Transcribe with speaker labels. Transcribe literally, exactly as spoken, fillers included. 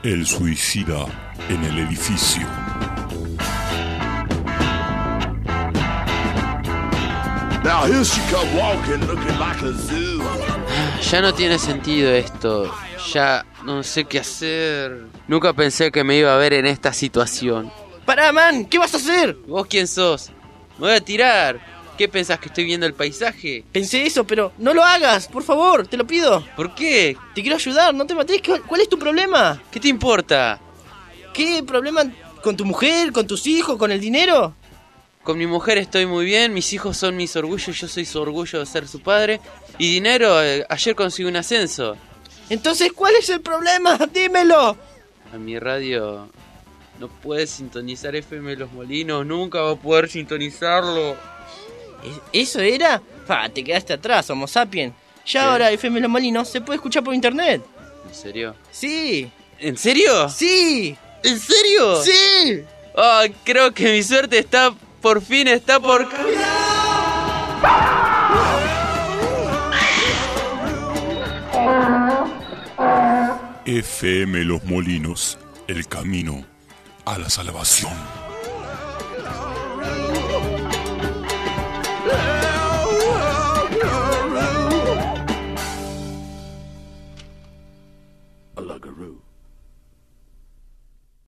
Speaker 1: El suicida en el edificio.
Speaker 2: Now here she come walking, looking like a zoo.
Speaker 3: Ya no tiene sentido esto. Ya no sé qué hacer. Nunca pensé que me iba a ver en esta situación.
Speaker 4: ¡Pará, man! ¿Qué vas a hacer?
Speaker 3: ¿Vos quién sos? Me voy a tirar. ¿Qué pensás, que estoy viendo el paisaje?
Speaker 4: Pensé eso, pero no lo hagas, por favor, te lo pido.
Speaker 3: ¿Por qué?
Speaker 4: Te quiero ayudar, no te mates. ¿Cuál es tu problema?
Speaker 3: ¿Qué te importa?
Speaker 4: ¿Qué problema con tu mujer, con tus hijos, con el dinero?
Speaker 3: Con mi mujer estoy muy bien, mis hijos son mis orgullos, yo soy su orgullo de ser su padre. Y dinero, eh, ayer conseguí un ascenso.
Speaker 4: Entonces, ¿cuál es el problema? Dímelo.
Speaker 3: A mi radio no puede sintonizar F M Los Molinos, nunca va a poder sintonizarlo.
Speaker 4: ¿Eso era? Pa, te quedaste atrás, Homo Sapiens. Ya
Speaker 3: ¿Qué?
Speaker 4: ahora F M Los Molinos se puede escuchar por internet.
Speaker 3: ¿En serio?
Speaker 4: Sí.
Speaker 3: ¿En serio?
Speaker 4: Sí.
Speaker 3: ¿En serio?
Speaker 4: Sí.
Speaker 3: Oh, creo que mi suerte está, por fin está por cambiar.
Speaker 1: F M Los Molinos, el camino a la salvación.